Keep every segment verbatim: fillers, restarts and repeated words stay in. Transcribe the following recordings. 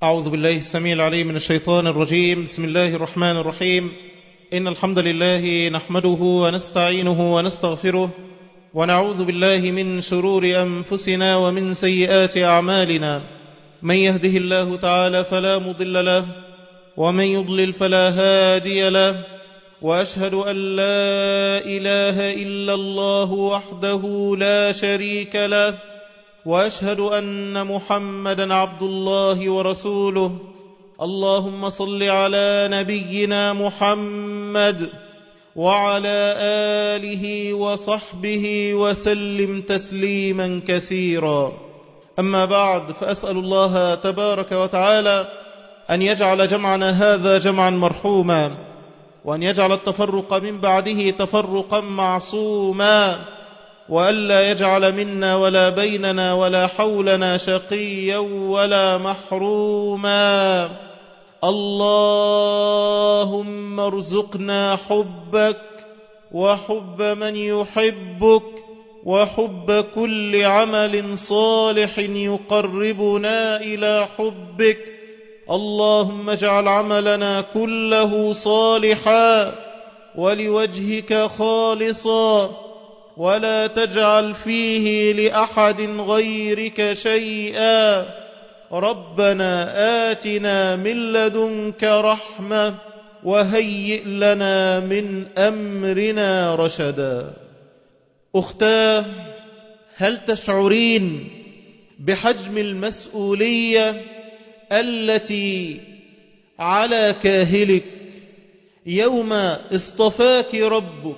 أعوذ بالله السميع العليم من الشيطان الرجيم. بسم الله الرحمن الرحيم. إن الحمد لله نحمده ونستعينه ونستغفره ونعوذ بالله من شرور أنفسنا ومن سيئات أعمالنا. من يهده الله تعالى فلا مضل له ومن يضلل فلا هادي له، وأشهد أن لا إله إلا الله وحده لا شريك له، وأشهد أن محمدا عبد الله ورسوله. اللهم صل على نبينا محمد وعلى آله وصحبه وسلم تسليما كثيرا. أما بعد، فأسأل الله تبارك وتعالى أن يجعل جمعنا هذا جمعا مرحوما، وأن يجعل التفرق من بعده تفرقا معصوما، وألا يجعل منا ولا بيننا ولا حولنا شقيا ولا محروما. اللهم ارزقنا حبك وحب من يحبك وحب كل عمل صالح يقربنا إلى حبك. اللهم اجعل عملنا كله صالحا ولوجهك خالصا، ولا تجعل فيه لأحد غيرك شيئا. ربنا آتنا من لدنك رحمة وهيئ لنا من أمرنا رشدا. أختاه، هل تشعرين بحجم المسؤولية التي على كاهلك يوم اصطفاك ربك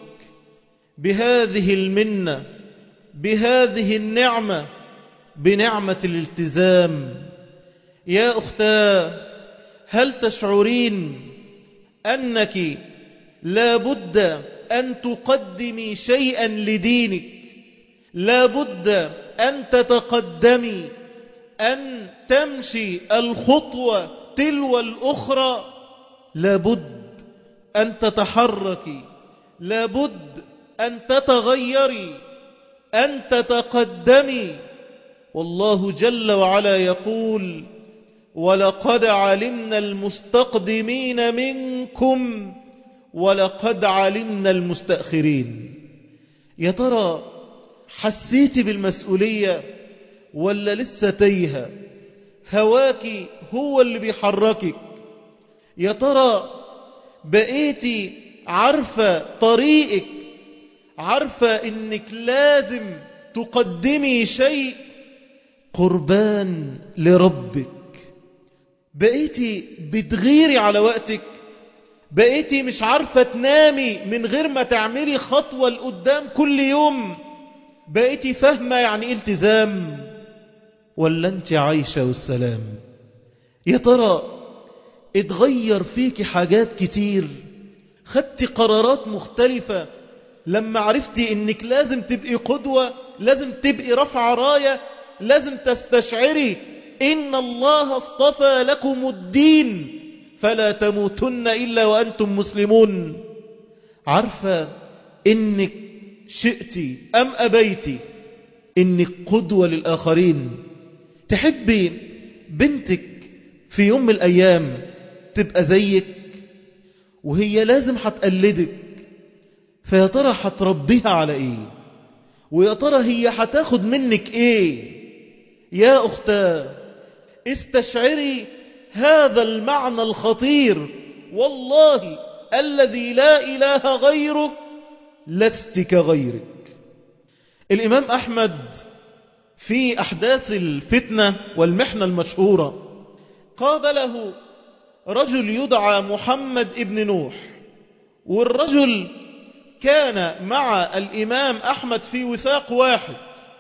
بهذه المنة، بهذه النعمة، بنعمة الالتزام؟ يا أختاه، هل تشعرين أنك لا بد أن تقدمي شيئا لدينك؟ لا بد أن تتقدمي، أن تمشي الخطوة تلو الأخرى. لا بد أن تتحركي، لا بد أن تتغيري، أن تتقدمي. والله جل وعلا يقول: ولقد علمنا المستقدمين منكم ولقد علمنا المستأخرين. يا ترى حسيتي بالمسؤولية ولا لسه تايهة؟ هواكي هو اللي بيحركك. يا ترى بقيتي عارفة طريقك، عارفة انك لازم تقدمي شيء قربان لربك؟ بقيتي بتغيري على وقتك؟ بقيتي مش عارفة تنامي من غير ما تعملي خطوة لقدام كل يوم؟ بقيتي فاهمة يعني التزام ولا انت عايشة والسلام؟ يا ترى اتغير فيك حاجات كتير؟ خدتي قرارات مختلفة لما عرفتي انك لازم تبقي قدوة، لازم تبقي رفع راية، لازم تستشعري ان الله اصطفى لكم الدين فلا تموتن الا وانتم مسلمون؟ عارفة انك شئتي ام ابيتي انك قدوة للاخرين؟ تحبي بنتك في يوم من الايام تبقى زيك، وهي لازم هتقلدك. فيا ترى هتربيها على ايه؟ ويا ترى هي هتاخد منك ايه؟ يا اختاه، استشعري هذا المعنى الخطير. والله الذي لا اله غيره لست كغيرك. الامام احمد في احداث الفتنة والمحنة المشهورة قابله رجل يدعى محمد ابن نوح، والرجل كان مع الإمام أحمد في وثاق واحد.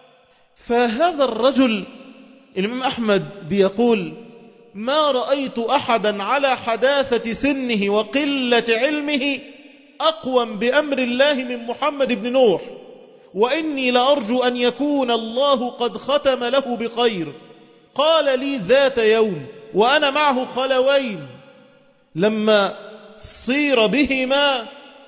فهذا الرجل الإمام أحمد بيقول: ما رأيت أحدا على حداثة سنه وقلة علمه أقوم بأمر الله من محمد بن نوح، وإني لأرجو أن يكون الله قد ختم له بخير. قال لي ذات يوم وأنا معه خلوين لما صير بهما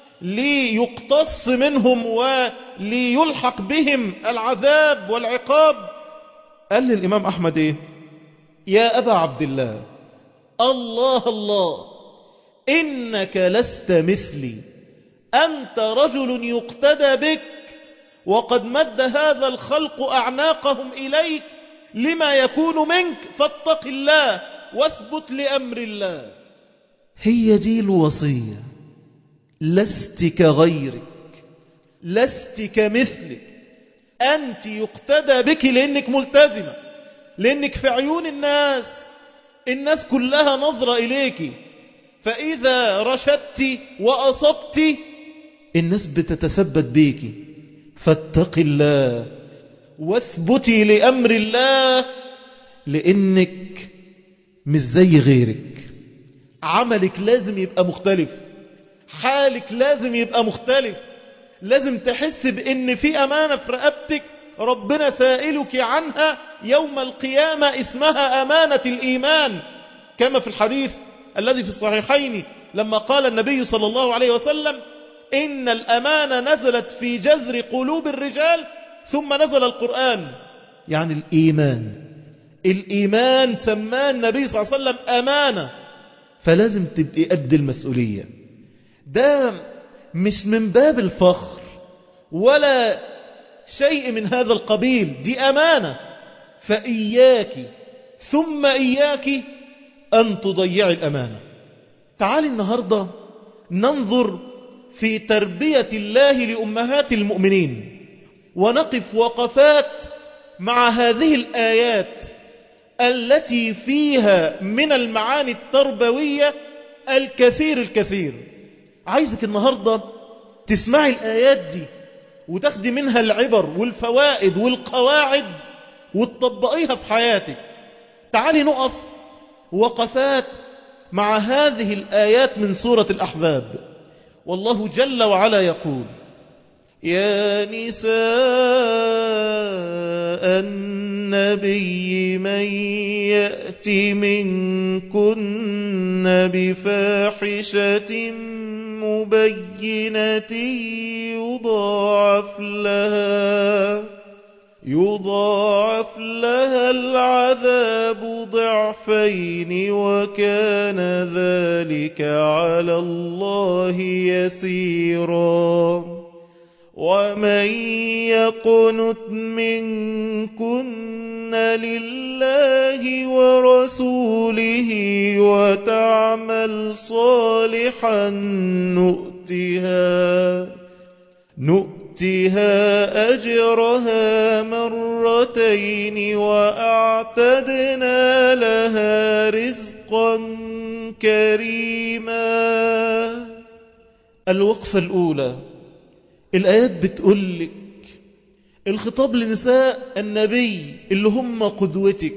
ليقتص منهم وليلحق بهم العذاب والعقاب، قال للإمام أحمد إيه؟ يا أبا عبد الله، الله الله إنك لست مثلي، أنت رجل يقتدى بك، وقد مد هذا الخلق أعناقهم إليك لما يكون منك، فاتق الله واثبت لأمر الله. هي دي الوصية. لست كغيرك، لست كمثلك، أنت يقتدى بك لأنك ملتزمة، لأنك في عيون الناس الناس كلها نظرة إليك، فإذا رشدت وأصبت الناس بتتثبت بيك. فاتق الله واثبتي لأمر الله، لأنك مش زي غيرك. عملك لازم يبقى مختلف، حالك لازم يبقى مختلف، لازم تحس بأن في أمانة في رقبتك ربنا سائلك عنها يوم القيامة، اسمها أمانة الإيمان، كما في الحديث الذي في الصحيحين لما قال النبي صلى الله عليه وسلم: إن الأمانة نزلت في جذر قلوب الرجال ثم نزل القرآن. يعني الإيمان، الإيمان سماه النبي صلى الله عليه وسلم أمانة، فلازم تبقي قد المسؤولية. ده مش من باب الفخر ولا شيء من هذا القبيل، دي أمانة. فإياك ثم إياك أن تضيعي الأمانة. تعالي النهاردة ننظر في تربية الله لأمهات المؤمنين، ونقف وقفات مع هذه الآيات التي فيها من المعاني التربوية الكثير الكثير. عايزك النهاردة تسمعي الآيات دي وتاخدي منها العبر والفوائد والقواعد وتطبقيها في حياتك. تعالي نقف وقفات مع هذه الآيات من سورة الأحزاب. والله جل وعلا يقول: يا نساء النبي من يأت منكن بفاحشة مبينة يضاعف لها يضاعف لها العذاب ضعفين وكان ذلك على الله يسيرا. ومن يقنت منكن لله ورسوله وتعمل صالحا نؤتها نؤتها أجرها مرتين وأعتدنا لها رزقا كريما. الوقفة الأولى، الآيات بتقولك الخطاب لنساء النبي اللي هم قدوتك،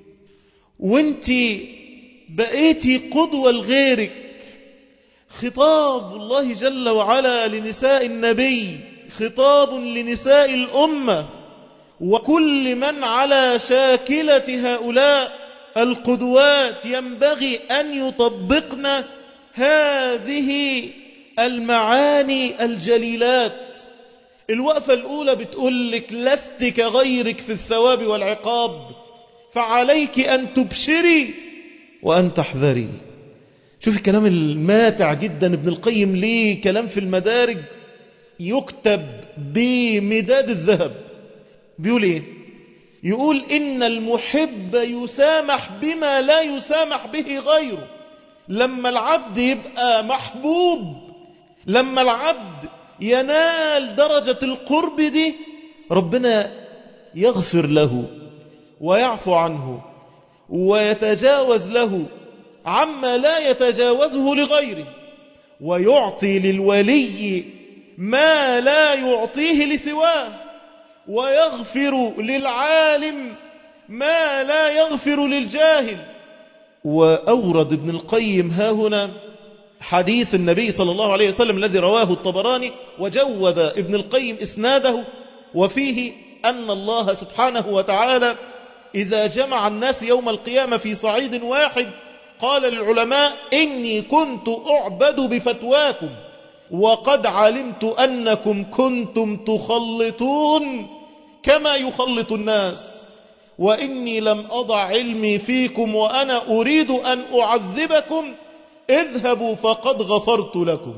وانتي بقيتي قدوة لغيرك. خطاب الله جل وعلا لنساء النبي خطاب لنساء الأمة، وكل من على شاكلة هؤلاء القدوات ينبغي أن يطبقن هذه المعاني الجليلات. الوقفة الأولى بتقولك لست كغيرك في الثواب والعقاب، فعليك أن تبشري وأن تحذري. شوف الكلام الماتع جدا ابن القيم، ليه كلام في المدارج يكتب بمداد الذهب. بيقول ايه؟ يقول إن المحب يسامح بما لا يسامح به غيره. لما العبد يبقى محبوب، لما العبد ينال درجة القرب دي، ربنا يغفر له ويعفو عنه ويتجاوز له عما لا يتجاوزه لغيره، ويعطي للولي ما لا يعطيه لسواه، ويغفر للعالم ما لا يغفر للجاهل. وأورد ابن القيم ها هنا حديث النبي صلى الله عليه وسلم الذي رواه الطبراني وجود ابن القيم إسناده، وفيه أن الله سبحانه وتعالى إذا جمع الناس يوم القيامة في صعيد واحد قال للعلماء: إني كنت أعبد بفتواكم وقد علمت أنكم كنتم تخلطون كما يخلط الناس، وإني لم أضع علمي فيكم وأنا أريد أن أعذبكم اذهبوا فقد غفرت لكم.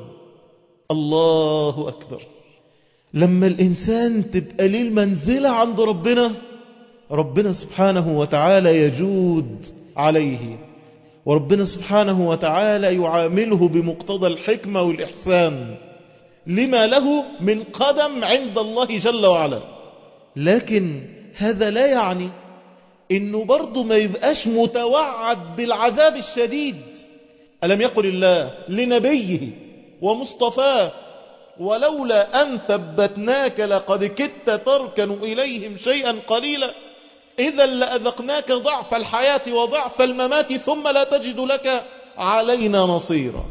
الله أكبر. لما الإنسان تبقى ليه المنزلة عند ربنا، ربنا سبحانه وتعالى يجود عليه، وربنا سبحانه وتعالى يعامله بمقتضى الحكمة والإحسان لما له من قدم عند الله جل وعلا. لكن هذا لا يعني إنه برضه ما يبقاش متوعد بالعذاب الشديد. ألم يقل الله لنبيه ومصطفاه ولولا أن ثبتناك لقد كدت تركن إليهم شيئا قليلا إذا لأذقناك ضعف الحياة وضعف الممات ثم لا تجد لك علينا نصيرا.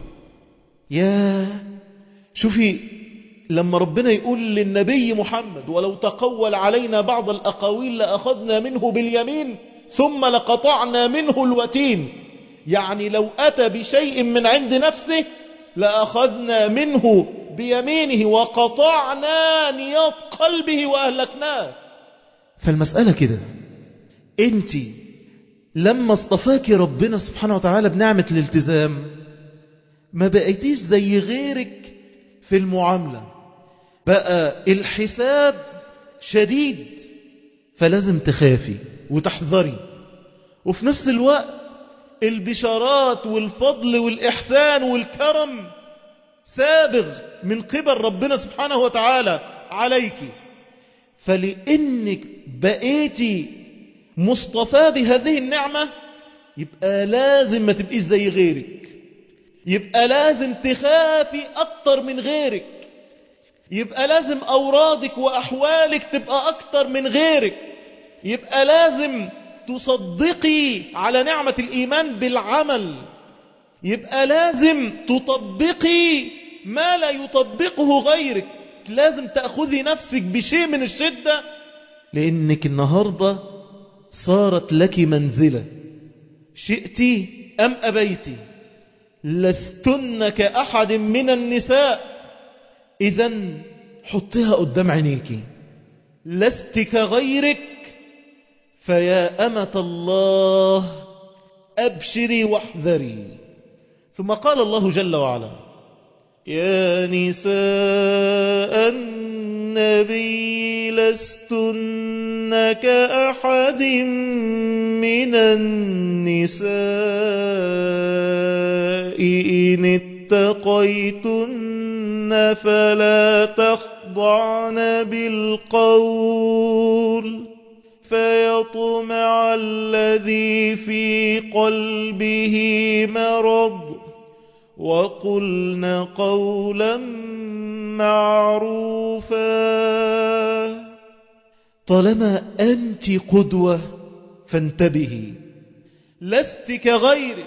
يا شوفي لما ربنا يقول للنبي محمد ولو تقول علينا بعض الأقاويل لأخذنا منه باليمين ثم لقطعنا منه الوتين، يعني لو أتى بشيء من عند نفسه لأخذنا منه بيمينه وقطعنا نياط قلبه وأهلكناه. فالمسألة كده، انت لما اصطفاك ربنا سبحانه وتعالى بنعمة الالتزام ما بقيتيش زي غيرك في المعاملة، بقى الحساب شديد فلازم تخافي وتحذري، وفي نفس الوقت البشارات والفضل والإحسان والكرم سابغ من قبل ربنا سبحانه وتعالى عليك. فلأنك بقيتي مصطفى بهذه النعمة يبقى لازم ما تبقيش زي غيرك، يبقى لازم تخافي أكتر من غيرك، يبقى لازم أورادك وأحوالك تبقى أكتر من غيرك، يبقى لازم تصدقي على نعمة الإيمان بالعمل، يبقى لازم تطبقي ما لا يطبقه غيرك، لازم تأخذي نفسك بشيء من الشدة، لأنك النهاردة صارت لك منزلة شئتي أم أبيتي، لستن كأحد من النساء. إذن حطيها قدام عينيك، لست كغيرك، فيا أمة الله أبشري واحذري. ثم قال الله جل وعلا يا نساء النبي لستن كأحد من النساء إن اتقيتن فلا تخضعن بالقول فيطمع الذي في قلبه مرض وقلن قولا معروفا. طالما أنت قدوة فانتبهي، لست كغيرك،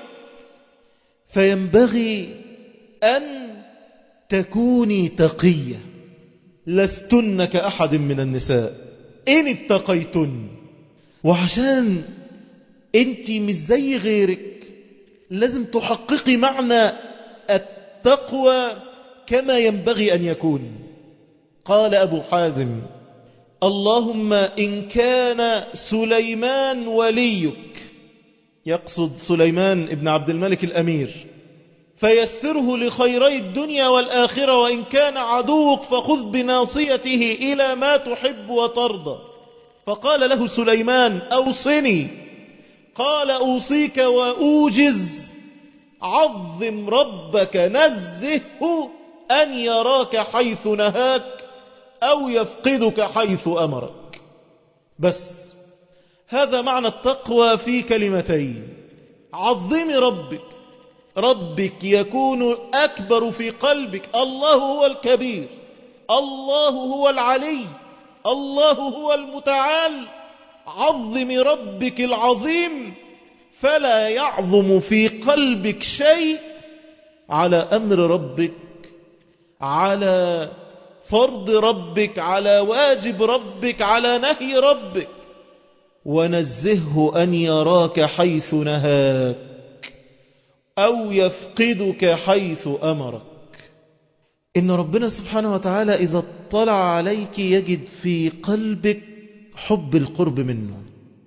فينبغي أن تكوني تقية. لستن كأحد من النساء إن اتقيتن. وعشان أنت مش زي غيرك لازم تحققي معنى التقوى كما ينبغي أن يكون. قال أبو حازم اللهم إن كان سليمان وليك، يقصد سليمان ابن عبد الملك الأمير، فيسره لخيري الدنيا والآخرة، وإن كان عدوك فخذ بناصيته إلى ما تحب وترضى. فقال له سليمان أوصني، قال أوصيك وأوجز عظم ربك نزهه أن يراك حيث نهاك أو يفقدك حيث أمرك. بس هذا معنى التقوى في كلمتين. عظمي ربك، ربك يكون أكبر في قلبك، الله هو الكبير، الله هو العلي، الله هو المتعال. عظمي ربك العظيم فلا يعظم في قلبك شيء على أمر ربك، على فرض ربك، على واجب ربك، على نهي ربك. ونزهه أن يراك حيث نهاك أو يفقدك حيث أمرك. إن ربنا سبحانه وتعالى إذا اطلع عليك يجد في قلبك حب القرب منه،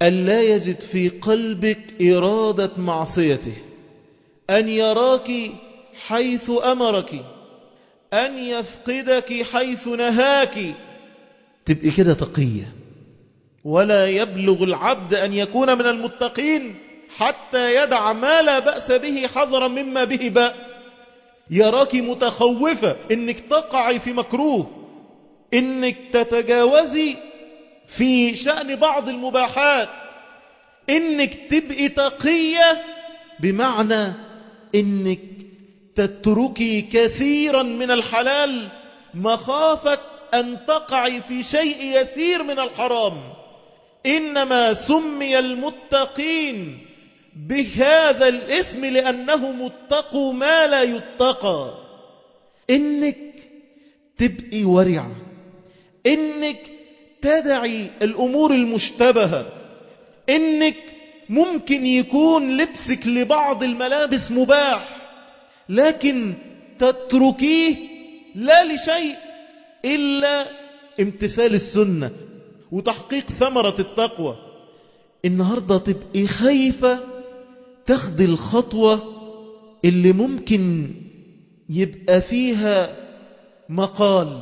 ألا يجد في قلبك إرادة معصيته، أن يراك حيث أمرك، أن يفقدك حيث نهاك، تبقي كده تقية. ولا يبلغ العبد أن يكون من المتقين حتى يدع ما لا بأس به حذرا مما به بأس. يراك متخوفة إنك تقعي في مكروه، إنك تتجاوزي في شأن بعض المباحات، إنك تبقي تقية بمعنى إنك تتركي كثيرا من الحلال مخافة أن تقعي في شيء يسير من الحرام. إنما سمي المتقين بهذا الاسم لأنهم اتقوا ما لا يتقى. إنك تبقي ورعة، إنك تدعي الأمور المشتبهة، إنك ممكن يكون لبسك لبعض الملابس مباح لكن تتركيه لا لشيء إلا امتثال السنة وتحقيق ثمرة التقوى. النهاردة تبقي خايفة تاخدي الخطوة اللي ممكن يبقى فيها مقال،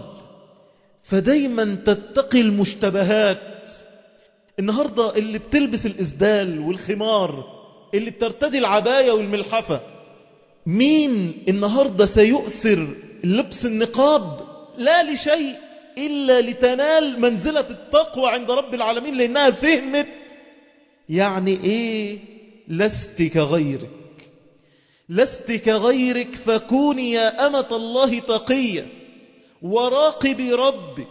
فدايما تتقي المشتبهات. النهاردة اللي بتلبس الإسدال والخمار، اللي بترتدي العباية والملحفة، مين النهاردة سيؤثر لبس النقاب لا لشيء إلا لتنال منزلة التقوى عند رب العالمين، لأنها فهمت يعني إيه لست كغيرك. لست كغيرك فكوني يا أمة الله تقية وراقبي ربك.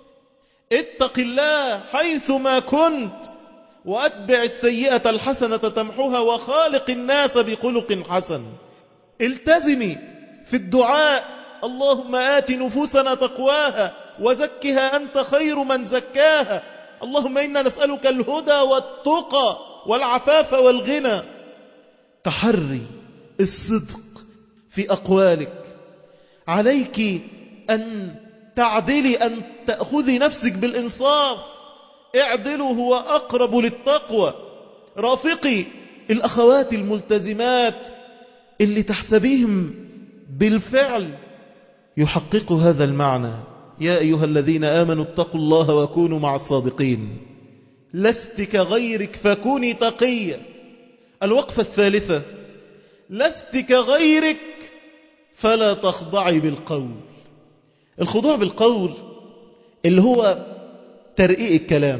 اتق الله حيثما كنت وأتبع السيئة الحسنة تمحها وخالق الناس بخلق حسن. التزمي في الدعاء: اللهم آت نفوسنا تقواها وزكها أنت خير من زكاها، اللهم إنا نسألك الهدى والتقى والعفاف والغنى. تحري الصدق في أقوالك، عليك أن تعدلي، أن تأخذي نفسك بالإنصاف. اعدلوا هو أقرب للتقوى. رافقي الأخوات الملتزمات اللي تحسبيهم بالفعل يحقق هذا المعنى: يا أيها الذين آمنوا اتقوا الله وكونوا مع الصادقين. لست كغيرك فكوني تقية. الوقفة الثالثة: لست كغيرك فلا تخضعي بالقول. الخضوع بالقول اللي هو ترقيق الكلام،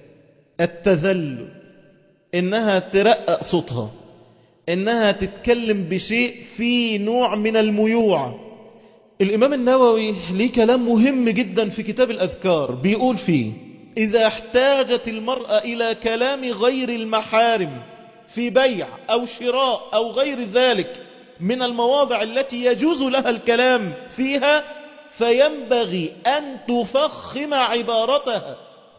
التذلل، إنها ترقق صوتها، إنها تتكلم بشيء فيه نوع من الميوعة. الإمام النووي ليه كلام مهم جدا في كتاب الأذكار، بيقول فيه: إذا احتاجت المرأة إلى كلام غير المحارم في بيع أو شراء أو غير ذلك من المواضع التي يجوز لها الكلام فيها، فينبغي أن تفخم عبارتها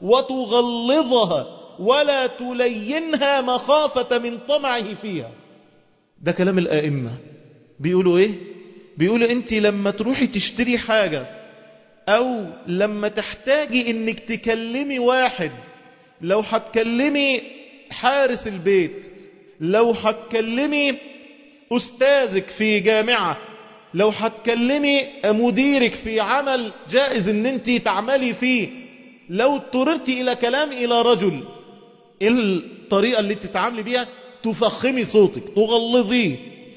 وتغلظها ولا تلينها مخافة من طمعه فيها. ده كلام الآئمة. بيقولوا إيه؟ بيقولوا أنت لما تروحي تشتري حاجة أو لما تحتاجي إنك تكلمي واحد، لو هتكلمي حارس البيت، لو هتكلمي أستاذك في جامعة، لو هتكلمي مديرك في عمل جائز ان انت تعملي فيه، لو اضطررتي الى كلام الى رجل، الطريقة اللي تتعاملي بيها تفخمي صوتك، تغلظيه.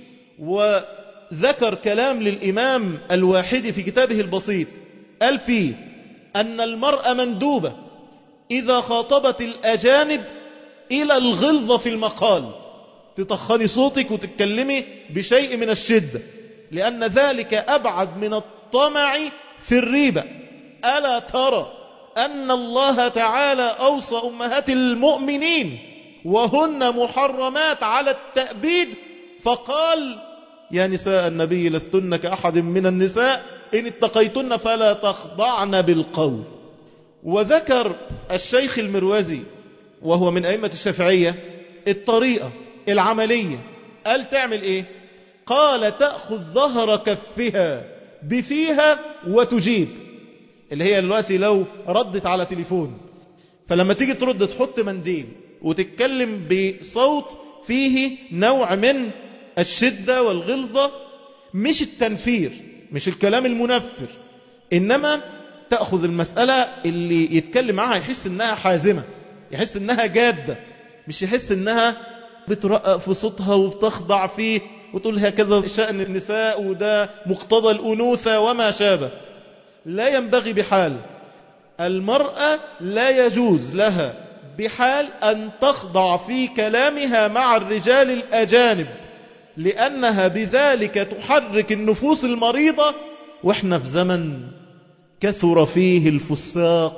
وذكر كلام للإمام الواحدي في كتابه البسيط، قال فيه أن المرأة مندوبة إذا خاطبت الأجانب إلى الغلظة في المقال، تطخني صوتك وتتكلمي بشيء من الشدة، لأن ذلك أبعد من الطمع في الريبة. ألا ترى أن الله تعالى أوصى أمهات المؤمنين وهن محرمات على التأبيد، فقال: يا نساء النبي لستن كأحد من النساء إن اتقيتن فلا تخضعن بالقول. وذكر الشيخ المروزي وهو من أئمة الشافعية الطريقة العملية، قال تعمل إيه؟ قال: تأخذ ظهر كفها بفيها وتجيب، اللي هي دلوقتي لو ردت على تليفون، فلما تيجي ترد تحط منديل وتتكلم بصوت فيه نوع من الشدة والغلظة، مش التنفير، مش الكلام المنفر، إنما تأخذ المسألة اللي يتكلم معها يحس إنها حازمة، يحس إنها جادة، مش يحس إنها بترقق في صوتها وبتخضع فيه وتقول هكذا شأن النساء وده مقتضى الأنوثة وما شابه. لا ينبغي بحال، المرأة لا يجوز لها بحال أن تخضع في كلامها مع الرجال الأجانب، لأنها بذلك تحرك النفوس المريضة، وإحنا في زمن كثر فيه الفساق.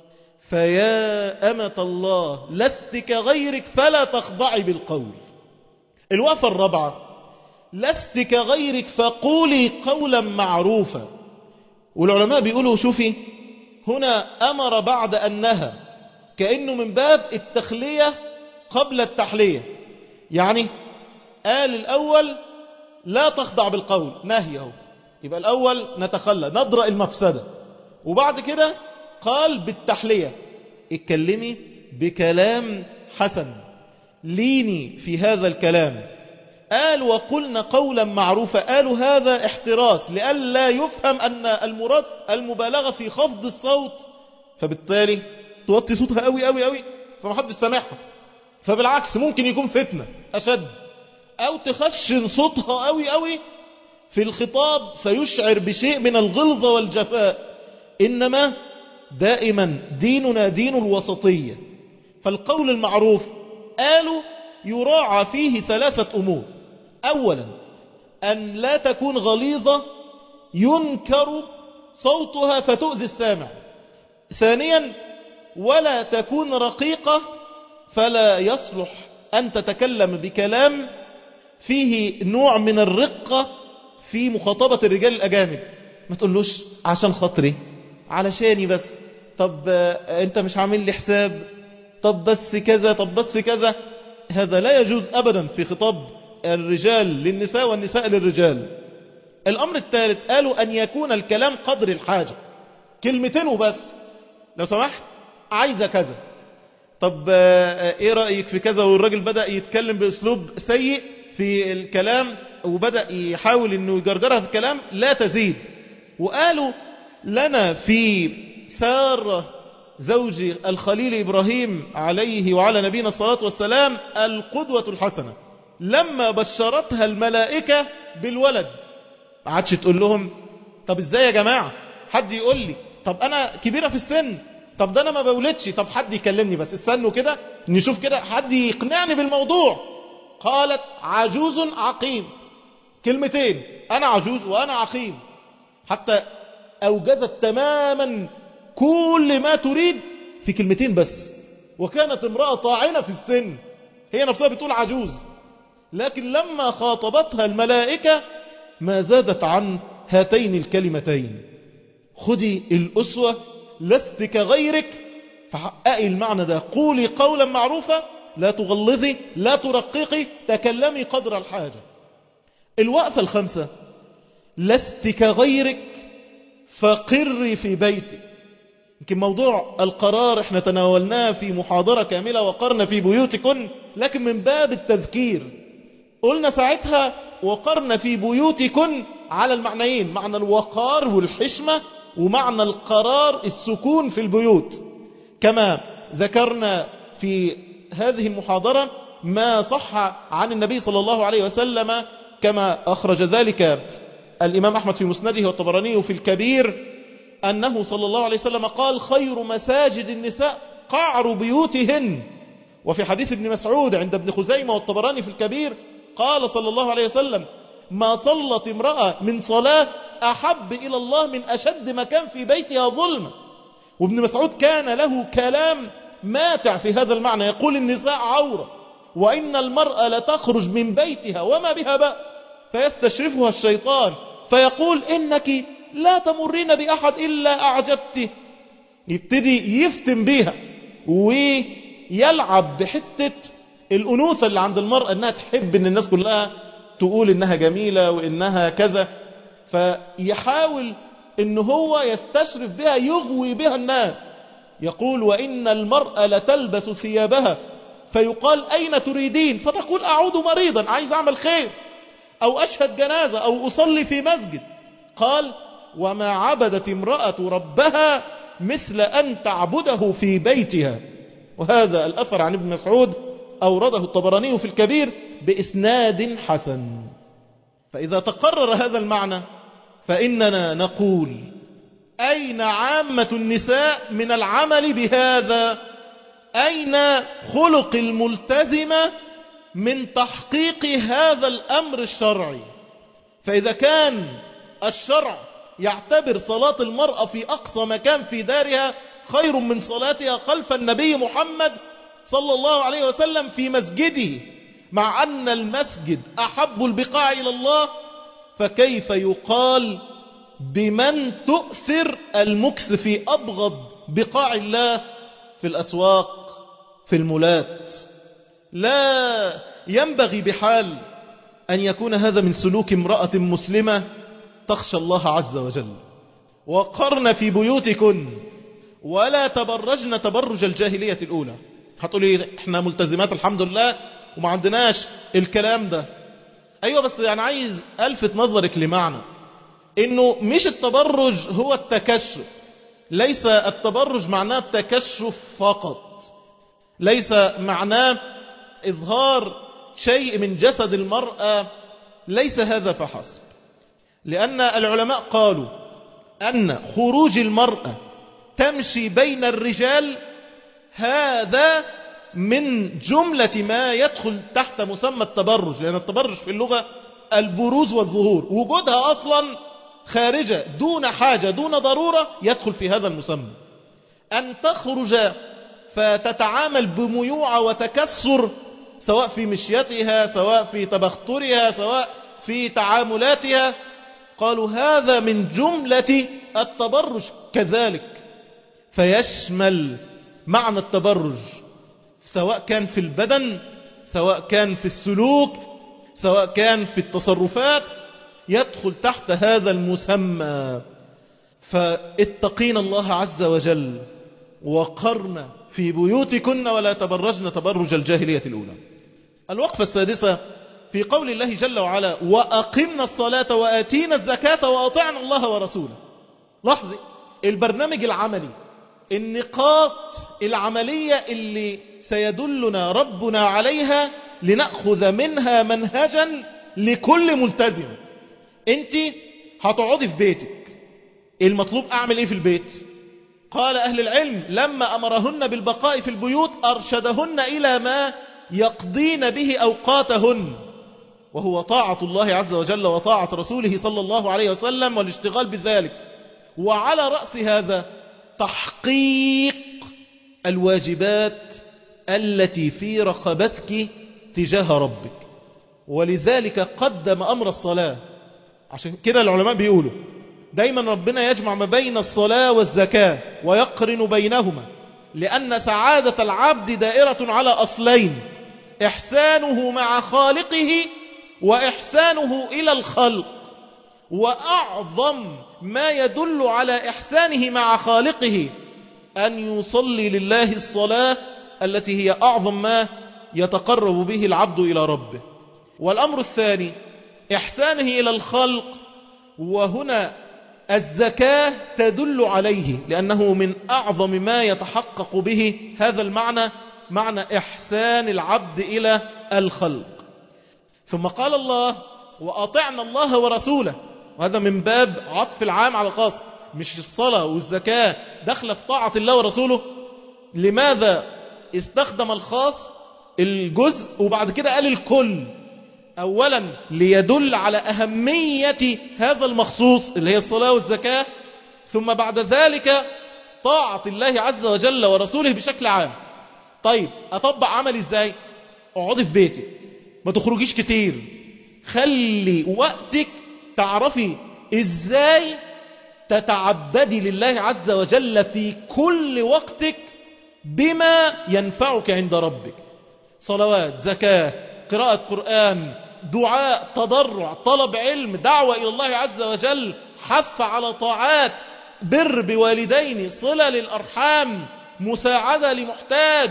فيا أمة الله لست كغيرك فلا تخضعي بالقول. الوقفة الرابعة، لست كغيرك فقولي قولا معروفا. والعلماء بيقولوا شوفي هنا أمر بعد أن نهى، كأنه من باب التخلية قبل التحلية. يعني قال الأول لا تخضع بالقول، نهيه، يبقى الأول نتخلى ندرأ المفسدة، وبعد كده قال بالتحلية اتكلمي بكلام حسن، ليني في هذا الكلام. قال وقلنا قولا معروفا، قالوا هذا احتراس لئلا يفهم أن المراد المبالغة في خفض الصوت، فبالتالي توطي صوتها قوي قوي قوي فمحدش سامعها، فبالعكس ممكن يكون فتنة أشد، أو تخشن صوتها قوي قوي في الخطاب فيشعر بشيء من الغلظة والجفاء. إنما دائما ديننا دين الوسطية. فالقول المعروف قالوا يراعى فيه ثلاثة أمور. أولا أن لا تكون غليظة ينكر صوتها فتؤذي السامع. ثانيا ولا تكون رقيقة فلا يصلح أن تتكلم بكلام فيه نوع من الرقة في مخاطبة الرجال الأجانب. ما تقولوش عشان خاطري، علشاني بس، طب انت مش عامل لي حساب، طب بس كذا، طب بس كذا. هذا لا يجوز أبدا في خطاب الرجال للنساء والنساء للرجال. الأمر الثالث قالوا أن يكون الكلام قدر الحاجة، كلمتين وبس، لو سمحت عايزة كذا، طب ايه رأيك في كذا، والراجل بدأ يتكلم بأسلوب سيء في الكلام وبدأ يحاول انه يجرجرها في الكلام، لا تزيد. وقالوا لنا في سارة زوج الخليل إبراهيم عليه وعلى نبينا الصلاة والسلام القدوة الحسنة، لما بشرتها الملائكة بالولد ما عادش تقول لهم طب ازاي يا جماعة، حد يقول لي، طب انا كبيرة في السن، طب ده انا ما بولدش، طب حد يكلمني بس، استنوا كده نشوف كده حد يقنعني بالموضوع. قالت عجوز عقيم، كلمتين، انا عجوز وانا عقيم، حتى اوجزت تماما كل ما تريد في كلمتين بس. وكانت امرأة طاعنة في السن، هي نفسها بتقول عجوز، لكن لما خاطبتها الملائكة ما زادت عن هاتين الكلمتين. خذي الأسوة، لست كغيرك، فحققي المعنى ده، قولي قولا معروفا، لا تغلظي، لا ترققي، تكلمي قدر الحاجة. الوقفة الخامسة، لست كغيرك فقري في بيتك. يمكن موضوع القرار احنا تناولناه في محاضرة كاملة، وقرن في بيوتكن، لكن من باب التذكير قلنا ساعتها وقرن في بيوتكن على المعنيين، معنى الوقار والحشمة، ومعنى القرار السكون في البيوت. كما ذكرنا في هذه المحاضرة ما صح عن النبي صلى الله عليه وسلم، كما أخرج ذلك الإمام أحمد في مسنده والطبراني في الكبير، أنه صلى الله عليه وسلم قال خير مساجد النساء قعر بيوتهن. وفي حديث ابن مسعود عند ابن خزيمة والطبراني في الكبير قال صلى الله عليه وسلم ما صلت امرأة من صلاة أحب إلى الله من أشد مكان في بيتها ظلمة. وابن مسعود كان له كلام ماتع في هذا المعنى، يقول النساء عورة، وإن المرأة لتخرج من بيتها وما بها بأس فيستشرفها الشيطان فيقول إنك لا تمرين بأحد إلا أعجبته، يبتدي يفتن بيها ويلعب بحتة الأنوثة اللي عند المرأة، إنها تحب إن الناس كلها تقول إنها جميلة وإنها كذا، فيحاول إن هو يستشرف بها، يغوي بها الناس. يقول وإن المرأة لتلبس ثيابها فيقال أين تريدين؟ فتقول أعود مريضا، عايز أعمل خير، أو أشهد جنازة، أو أصلي في مسجد. قال وما عبدت امرأة ربها مثل أن تعبده في بيتها. وهذا الأثر عن ابن مسعود أورده الطبراني في الكبير بإسناد حسن. فإذا تقرر هذا المعنى فإننا نقول أين عامة النساء من العمل بهذا؟ أين خلق الملتزمة من تحقيق هذا الأمر الشرعي؟ فإذا كان الشرع يعتبر صلاة المرأة في أقصى مكان في دارها خير من صلاتها خلف النبي محمد صلى الله عليه وسلم في مسجده، مع أن المسجد أحب البقاع إلى الله، فكيف يقال بمن تؤثر المكس في أبغض بقاع الله في الأسواق في المولات؟ لا ينبغي بحال أن يكون هذا من سلوك امرأة مسلمة تخشى الله عز وجل. وقرن في بيوتكن ولا تبرجن تبرج الجاهلية الأولى. هتقولي احنا ملتزمات الحمد لله وما عندناش الكلام ده. أيوة، بس يعني عايز ألفت نظرك لمعنى إنه مش التبرج هو التكشف. ليس التبرج معناه التكشف فقط، ليس معناه إظهار شيء من جسد المرأة، ليس هذا فحسب. لأن العلماء قالوا أن خروج المرأة تمشي بين الرجال هذا من جملة ما يدخل تحت مسمى التبرج، لأن التبرج في اللغة البروز والظهور، وجودها أصلا خارجة دون حاجة دون ضرورة يدخل في هذا المسمى. أن تخرج فتتعامل بميوعة وتكسر، سواء في مشيتها، سواء في تبخترها، سواء في تعاملاتها، قالوا هذا من جملة التبرج كذلك. فيشمل معنى التبرج سواء كان في البدن، سواء كان في السلوك، سواء كان في التصرفات، يدخل تحت هذا المسمى. فاتقين الله عز وجل وقرن في بيوتكن ولا تبرجن تبرج الجاهلية الأولى. الوقفة السادسة في قول الله جل وعلا وأقمنا الصلاة وآتينا الزكاة وأطعنا الله ورسوله. لاحظي البرنامج العملي، النقاط العملية اللي سيدلنا ربنا عليها لنأخذ منها منهجا لكل ملتزم. انت هتقعدي في بيتك، المطلوب اعمل ايه في البيت؟ قال اهل العلم لما امرهن بالبقاء في البيوت ارشدهن الى ما يقضين به اوقاتهن، وهو طاعة الله عز وجل وطاعة رسوله صلى الله عليه وسلم والاشتغال بذلك. وعلى رأس هذا تحقيق الواجبات التي في رقبتك تجاه ربك، ولذلك قدم أمر الصلاة. عشان كده العلماء بيقولوا دايما ربنا يجمع ما بين الصلاة والزكاة ويقرن بينهما، لأن سعادة العبد دائرة على أصلين: إحسانه مع خالقه وإحسانه إلى الخلق. وأعظم ما يدل على إحسانه مع خالقه أن يصلي لله الصلاة التي هي أعظم ما يتقرب به العبد إلى ربه. والأمر الثاني إحسانه إلى الخلق، وهنا الزكاة تدل عليه، لأنه من أعظم ما يتحقق به هذا المعنى، معنى إحسان العبد إلى الخلق. ثم قال الله وأطعنا الله ورسوله، وهذا من باب عطف العام على الخاص. مش الصلاة والزكاة داخله في طاعة الله ورسوله؟ لماذا استخدم الخاص الجزء وبعد كده قال الكل؟ أولا ليدل على أهمية هذا المخصوص اللي هي الصلاة والزكاة، ثم بعد ذلك طاعة الله عز وجل ورسوله بشكل عام. طيب أطبق عملي إزاي؟ اقعدي في بيتك، ما تخرجيش كتير، خلي وقتك تعرفي إزاي تتعبدي لله عز وجل في كل وقتك بما ينفعك عند ربك: صلوات، زكاة، قراءة قرآن، دعاء، تضرع، طلب علم، دعوة إلى الله عز وجل، حث على طاعات، بر بوالدين، صلة للأرحام، مساعدة لمحتاج.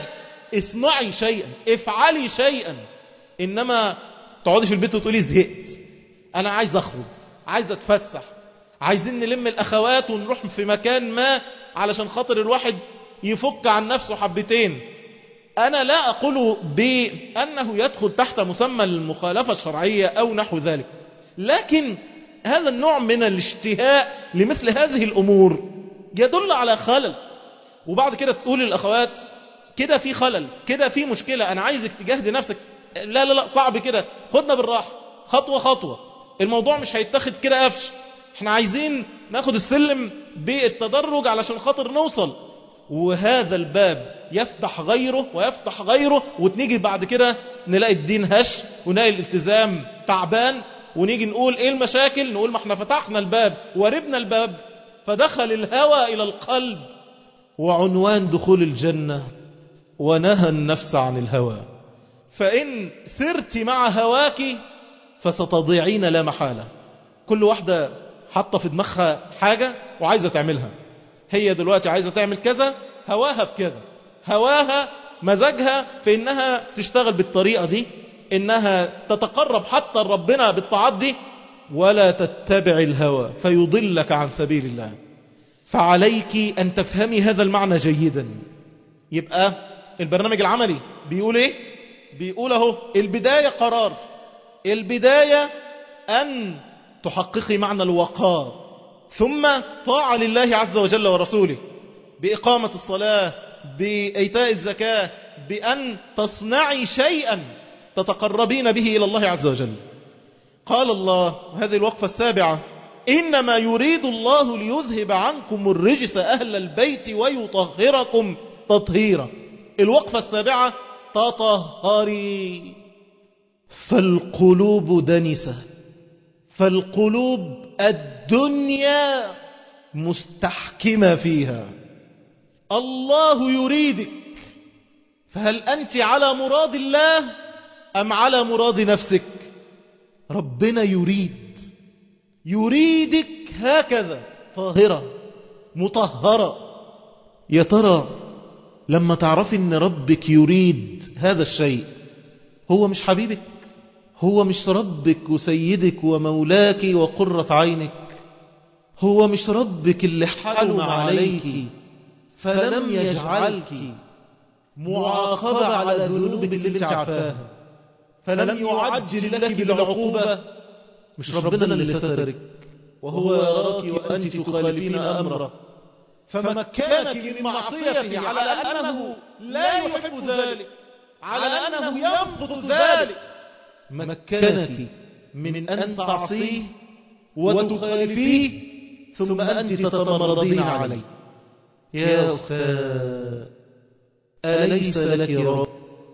اصنعي شيئا، افعلي شيئا. إنما تقعدي في البيت وتقولي زهقت، أنا عايز أخرج، عايز أتفسح، عايزين نلم الأخوات ونروح في مكان ما علشان خاطر الواحد يفك عن نفسه حبتين. أنا لا أقول بأنه يدخل تحت مسمى المخالفة الشرعية أو نحو ذلك، لكن هذا النوع من الاشتهاء لمثل هذه الأمور يدل على خلل. وبعد كده تقول الأخوات كده في خلل، كده في مشكلة، أنا عايزك تجاهدي نفسك. لا لا لا، صعب كده، خدنا بالراحة، خطوة خطوة، الموضوع مش هيتاخد كده قفش، احنا عايزين ناخد السلم بالتدرج علشان خاطر نوصل. وهذا الباب يفتح غيره ويفتح غيره، وتنيجي بعد كده نلاقي الدين هش، ونلاقي الالتزام تعبان، ونيجي نقول ايه المشاكل، نقول ما احنا فتحنا الباب وربنا الباب فدخل الهوى الى القلب، وعنوان دخول الجنة ونهى النفس عن الهوى. فإن سرت مع هواك فستضيعين لا محالة. كل واحدة حاطة في دماغها حاجة وعايزة تعملها، هي دلوقتي عايزة تعمل كذا، هواها بكذا، هواها مزاجها في انها تشتغل بالطريقة دي، انها تتقرب حتى ربنا بالطاعات دي، ولا تتبع الهوى فيضلك عن سبيل الله. فعليك ان تفهمي هذا المعنى جيدا. يبقى البرنامج العملي بيقول ايه؟ بيقول اهو البداية قرار، البداية ان تحققي معنى الوقار، ثم طاعة لله عز وجل ورسوله بإقامة الصلاة، بإيتاء الزكاة، بأن تصنعي شيئا تتقربين به إلى الله عز وجل. قال الله، هذه الوقفة السابعة: إنما يريد الله ليذهب عنكم الرجس أهل البيت ويطهركم تطهيرا. الوقفة السابعة: تطهري. فالقلوب دنسة، فالقلوب الدنيا مستحكمة فيها. الله يريدك، فهل أنت على مراد الله أم على مراد نفسك؟ ربنا يريد، يريدك هكذا طاهرة مطهرة. يا ترى لما تعرفي ان ربك يريد هذا الشيء، هو مش حبيبك، هو مش ربك وسيدك ومولاك وقرة عينك، هو مش ربك اللي حلم عليك فلم يجعلك معاقبة على ذنوبك اللي انت عارفاها، فلم يعجل لك بالعقوبة؟ مش ربنا اللي سترك وهو يراك وأنت تخالفين أمره، فمكنك من معصيته على أنه لا يحب ذلك، على أنه ينقض ذلك، مكنك من أن تعصيه وتخالفيه ثم أنت تتمردين عليه. يا أختاه، أليس لك رب؟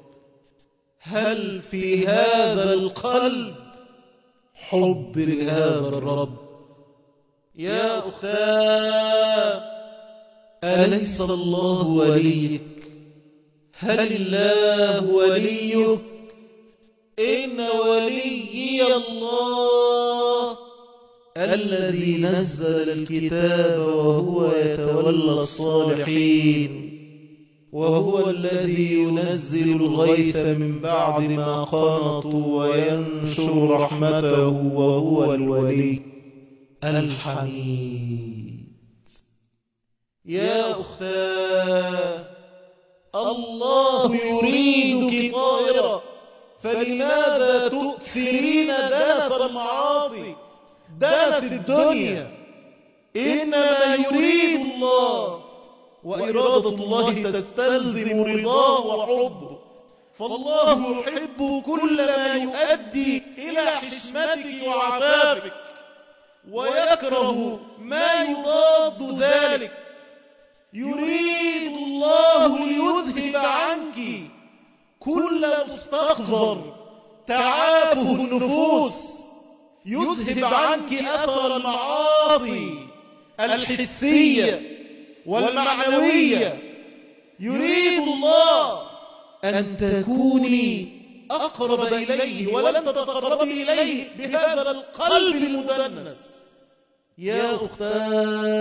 هل في هذا القلب حب لهذا الرب؟ يا أختاه، أليس الله وليك؟ هل الله وليك؟ إن وليي الله الذي نزل الكتاب وهو يتولى الصالحين، وهو الذي ينزل الغيث من بعد ما قنطوا وينشر رحمته، وهو الولي الحميد. يا أختاه، الله يريدك طاهرة، فلماذا تؤثرين دنس المعاصي، دنس الدنيا؟ إنما يريد الله، وإرادة الله تستلزم رضاه وحبه، فالله يحب كل ما يؤدي إلى حشمتك وعفافك، ويكره ما يضاد ذلك. يريد الله ليذهب عنك كل مستقذر تعافه النفوس، يذهب عنك أثر المعاصي الحسية والمعنوية. يريد الله أن تكوني أقرب إليه ولن تتقربي إليه بهذا القلب المدنس. يا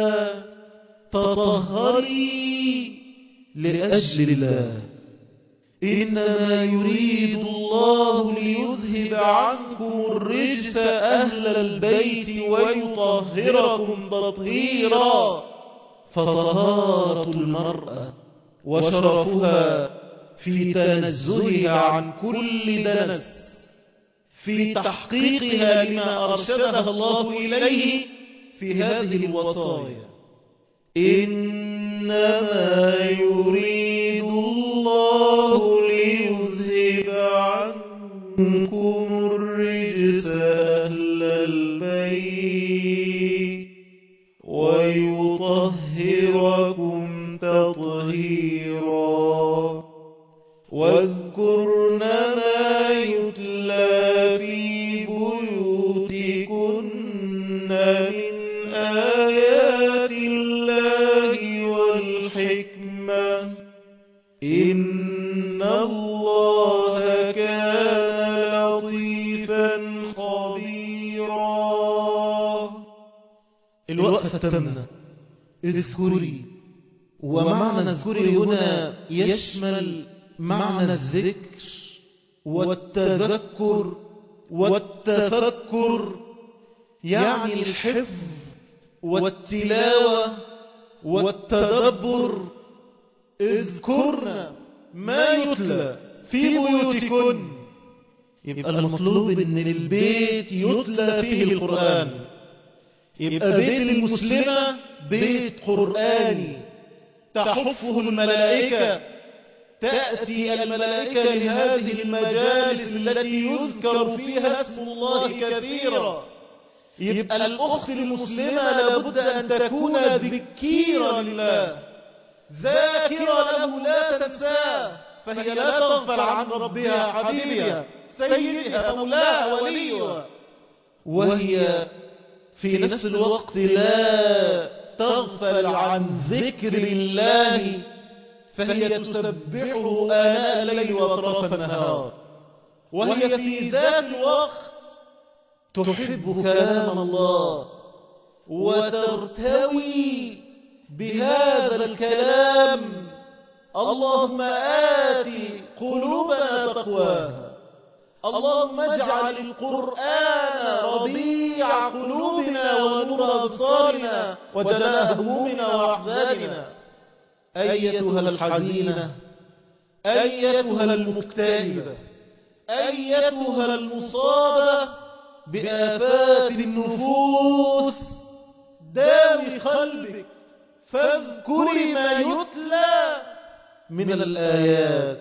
أختاه، تطهري لأجل الله، إنما يريد الله ليذهب عنكم الرجس أهل البيت ويطهركم تطهيرا. فطهارة المرأة وشرفها في تنزهها عن كل دنس، في تحقيقها لما أرشدها الله إليه في هذه الوصايا. إنما يريد الله ليذهب عنكم الرجس أهل البيت ويطهركم تطهيرا. واذكرن ما يتلى في بيوتكن من آيات الله والحكمة إن الله كان لطيفا خبيرا. الوقفة تمنى اذكري، ومعنى اذكري هنا يشمل معنى الذكر والتذكر والتفكر، يعني الحفظ والتلاوة والتدبر. اذكرنا ما يتلى في بيوتكن، يبقى المطلوب ان البيت يتلى فيه القرآن، يبقى بيت المسلمة بيت قرآني تحفه الملائكة. تأتي الملائكة لهذه المجالس التي يذكر فيها اسم الله كثيرا. يبقى الأخت المسلمة لابد أن تكون ذكيرا لله، ذاكرة له لا تنساه، فهي لا تغفل عن ربها حبيبها سيدها مولاها وليها، وهي في نفس الوقت لا تغفل عن ذكر الله، فهي تسبحه آناء الليل وأطراف النهار، وهي في ذات الوقت تحب كلام الله وترتوي بهذا الكلام. اللهم آت قلوبنا تقواها، اللهم اجعل القرآن ربيع قلوبنا ونور أبصارنا وجلاء همومنا وأحزاننا. أيتها الحزينة، أيتها المكتئبة، أيتها المصابة بآفات النفوس، داوي قلبك فاذكري ما يتلى من الآيات.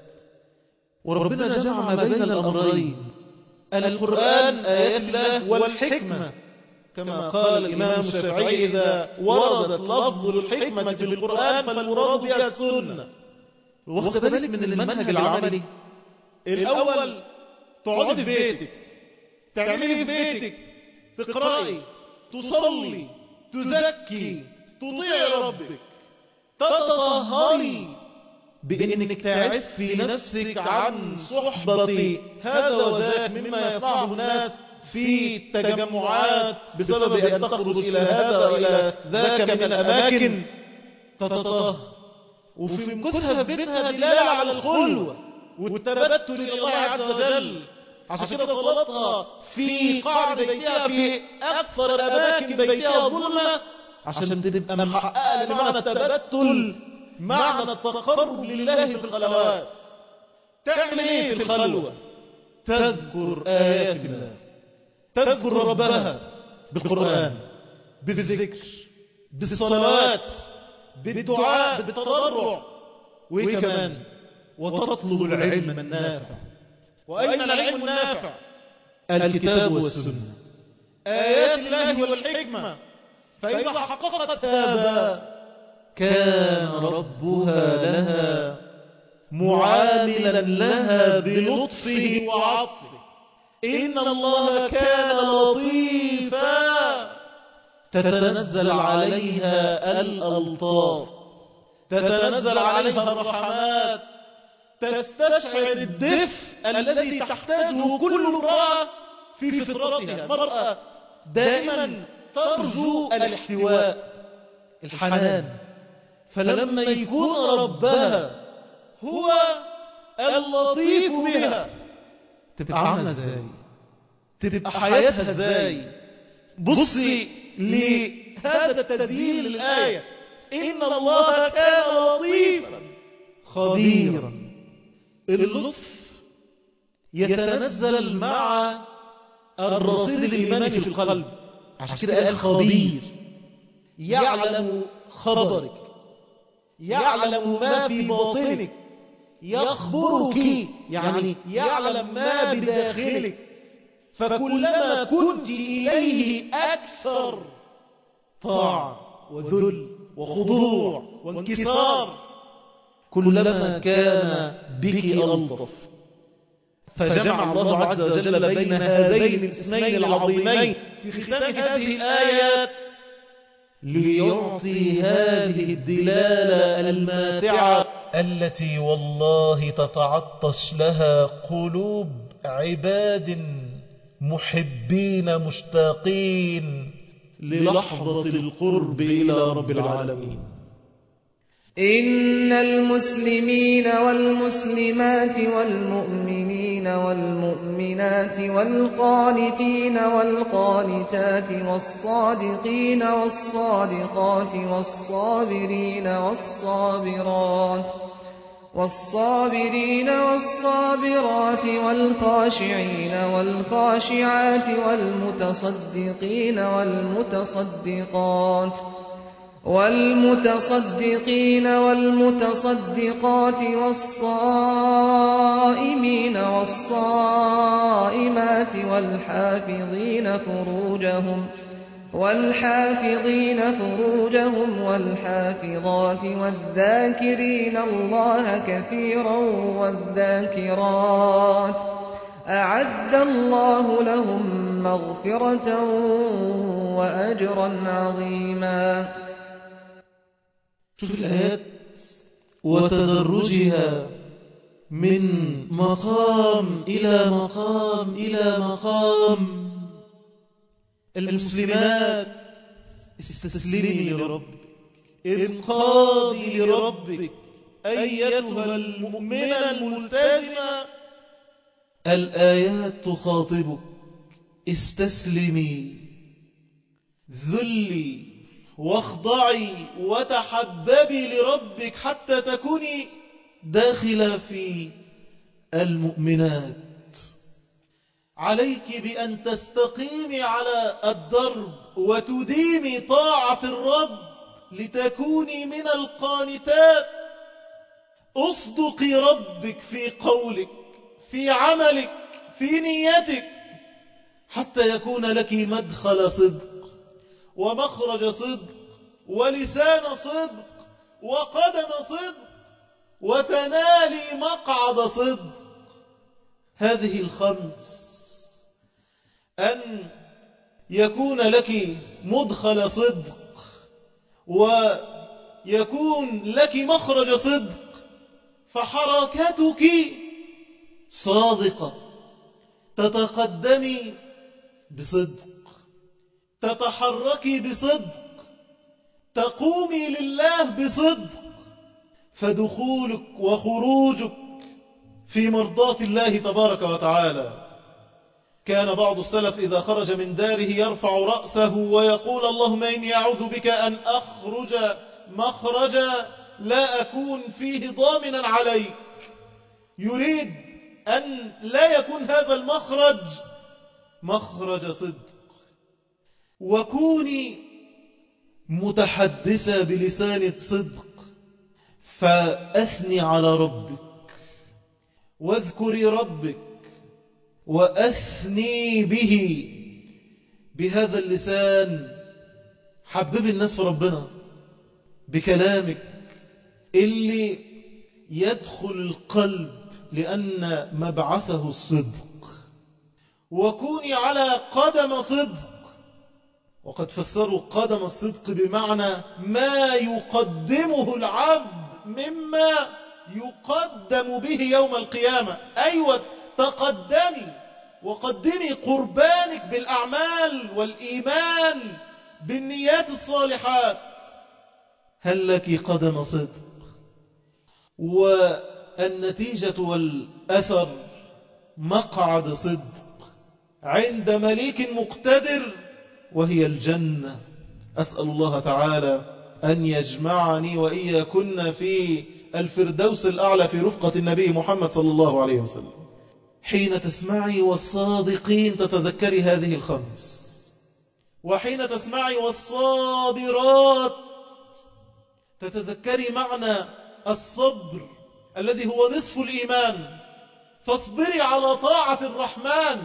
وربنا جمع ما بين الأمرين، القرآن آيات الله والحكمة، كما قال الإمام الشافعي إذا وردت لفظ الحكمة في القرآن فالمراد بها السنة. واخد بالك من المنهج العملي. الأول تقعدي في بيتك، تعملي في بيتك، تقرأي، تصلي، تزكي، تطيعي ربك، تتطهري بأنك تعفي نفسك عن صحبة هذا وذاك مما يفعله الناس في التجمعات بسبب أن تخرج إلى هذا وإلى ذاك من الأماكن، تتطهر. وفي مكتها في بيتها دلالة على الخلوة والتبتل إلى الله عز وجل. عشان كده صلاتها في قاعد بيتها في أكثر الأماكن بيتها ظلمة، عشان تبقى محققة لمعنى التبتل، معنى التقرب لله في الخلوات. تعمل ايه في الخلوة؟ تذكر آيات الله، تذكر ربها بالقرآن، بالذكر، بالصلوات، بالدعاء، بالتضرع، وايه كمان؟ وتطلب العلم النافع. وأين العلم النافع؟ الكتاب والسنة، آيات الله والحكمة. فإذا حققت هذا كان ربها لها معاملا لها بلطفه وعطفه. إن الله كان لطيفا، تتنزل عليها الألطاف، تتنزل عليها الرحمات، تستشعر الدفء الذي تحتاجه كل امرأة في فطرتها. مرأة دائما ترجو الاحتواء، الحنان. فلما يكون ربها هو اللطيف بها تبقى عاملة ازاي؟ تبقى حياتها ازاي؟ بصي لهذا التدين للآية: إن الله كان لطيفا خبيرا. اللطف يتنزل مع الرصيد الإيماني في القلب، عشان كده قال خبير. يعلم خبرك، يعلم ما في باطنك، يخبرك يعني يعلم ما بداخلك. فكلما كنت إليه أكثر طاعة وذل وخضوع وانكسار، كلما كان بك ألطف. فجمع الله عز وجل بين هذين الاسمين العظيمين في ختام هذه الآيات ليعطي هذه الدلالة الماتعة التي والله تتعطش لها قلوب عباد محبين مشتاقين للحظة القرب إلى رب العالمين. إن المسلمين والمسلمات والمؤمنين والمؤمنات والقانتين والقانتات والصادقين والصادقات والصابرين والصابرات والصابرين والصابرات والخاشعين والخاشعات والمتصدقين والمتصدقات والمتصدقين والمتصدقات والصائمين والصائمات والحافظين فروجهم والحافظين فروجهم والحافظات والذاكرين الله كثيرا والذاكرات أعد الله لهم مغفرة وأجرا عظيما. شوف الآيات وتدرجها من مقام إلى مقام إلى مقام. المسلمات استسلمي لربك، انقادي لربك أيتها المؤمنة الملتزمة. الآيات تخاطبك: استسلمي، ذلي، واخضعي وتحببي لربك حتى تكوني داخلة في المؤمنات. عليك بأن تستقيمي على الدرب وتديمي طاعة الرب لتكوني من القانتات. اصدقي ربك في قولك، في عملك، في نيتك، حتى يكون لك مدخل صدق ومخرج صدق ولسان صدق وقدم صدق وتنالي مقعد صدق. هذه الخمس: أن يكون لك مدخل صدق، ويكون لك مخرج صدق، فحركتك صادقة، تتقدمي بصدق، تتحركي بصدق، تقومي لله بصدق، فدخولك وخروجك في مرضاة الله تبارك وتعالى. كان بعض السلف إذا خرج من داره يرفع رأسه ويقول: اللهم إني أعوذ بك أن أخرج مخرجا لا أكون فيه ضامنا عليك. يريد أن لا يكون هذا المخرج مخرج صدق. وكوني متحدثة بلسان صدق، فأثني على ربك واذكري ربك وأثني به بهذا اللسان. حبب الناس في ربنا بكلامك اللي يدخل القلب، لأن مبعثه الصدق. وكوني على قدم صدق، وقد فسروا قدم الصدق بمعنى ما يقدمه العبد مما يقدم به يوم القيامة. أيوة، تقدمي وقدمي قربانك بالأعمال والإيمان بالنيات الصالحات. هل لك قدم صدق؟ النتيجة والأثر مقعد صدق عند مليك مقتدر وهي الجنة. أسأل الله تعالى أن يجمعني وإياكن في الفردوس الأعلى في رفقة النبي محمد صلى الله عليه وسلم. حين تسمعي والصادقين تتذكري هذه الخمس، وحين تسمعي والصابرات تتذكري معنى الصبر الذي هو نصف الإيمان. فاصبري على طاعة الرحمن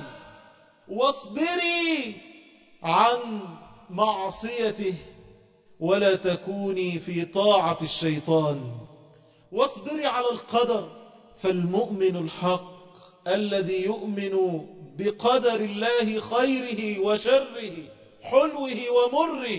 واصبري عن معصيته ولا تكوني في طاعة الشيطان. واصبري على القدر، فالمؤمن الحق الذي يؤمن بقدر الله خيره وشره حلوه ومره.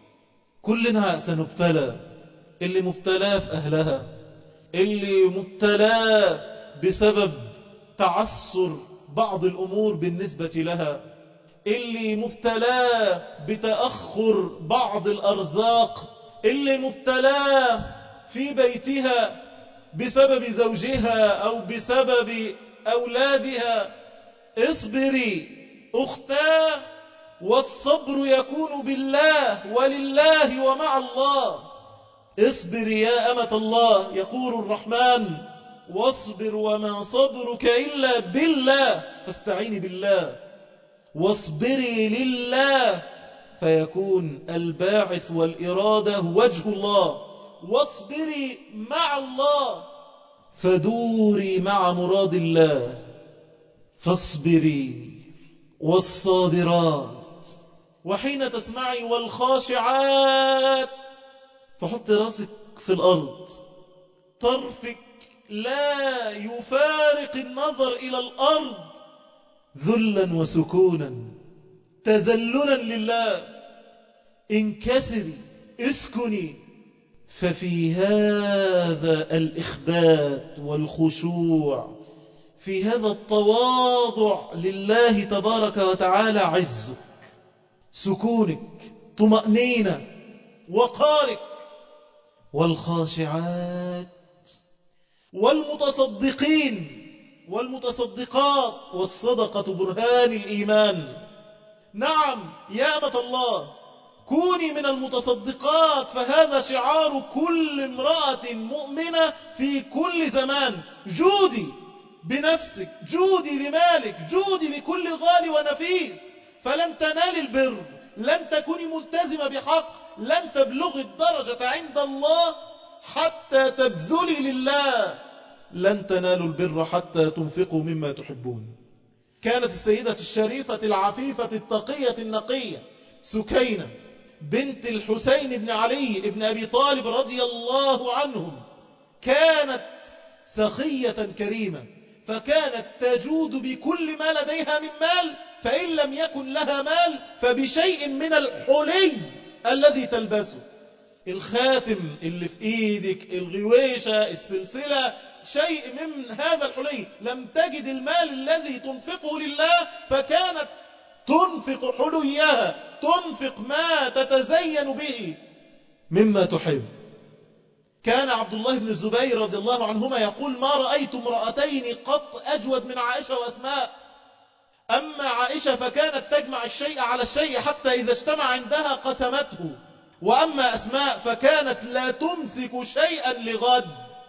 كلنا سنبتلى، اللي مبتلى في أهلها، اللي مبتلى بسبب تعسر بعض الأمور بالنسبة لها، اللي مبتلى بتأخر بعض الأرزاق، اللي مبتلى في بيتها بسبب زوجها أو بسبب أولادها. اصبري أختاه، والصبر يكون بالله ولله ومع الله. اصبري يا أمة الله، يقول الرحمن واصبر وما صبرك إلا بالله، فاستعيني بالله واصبري لله، فيكون الباعث والإرادة وجه الله. واصبري مع الله فدوري مع مراد الله. فاصبري والصابرات. وحين تسمعي والخاشعات فحط راسك في الأرض، طرفك لا يفارق النظر إلى الأرض، ذلا وسكونا تذللا لله. انكسري، اسكني. ففي هذا الإخبات والخشوع، في هذا التواضع لله تبارك وتعالى عزك، سكونك، طمأنينة، وقارك. والخاشعات والمتصدقين والمتصدقات، والصدقة برهان الإيمان. نعم يا أمة الله، كوني من المتصدقات، فهذا شعار كل امرأة مؤمنة في كل زمان. جودي بنفسك، جودي بمالك، جودي بكل غالي ونفيس، فلن تنالي البر، لن تكوني ملتزمة بحق، لن تبلغي الدرجة عند الله حتى تبذلي لله. لن تنالوا البر حتى تنفقوا مما تحبون. كانت السيدة الشريفة العفيفة التقية النقية سكينة بنت الحسين بن علي بن أبي طالب رضي الله عنهم، كانت سخية كريمة، فكانت تجود بكل ما لديها من مال، فإن لم يكن لها مال فبشيء من الحلي الذي تلبسه، الخاتم اللي في ايدك، الغويشة، السلسلة، شيء من هذا الحلي. لم تجد المال الذي تنفقه لله، فكانت تنفق حليها، تنفق ما تتزين به مما تحب. كان عبد الله بن الزبير رضي الله عنهما يقول: ما رأيت امرأتين قط أجود من عائشة وأسماء. أما عائشة فكانت تجمع الشيء على الشيء حتى إذا اجتمع عندها قسمته، وأما أسماء فكانت لا تمسك شيئا لغد.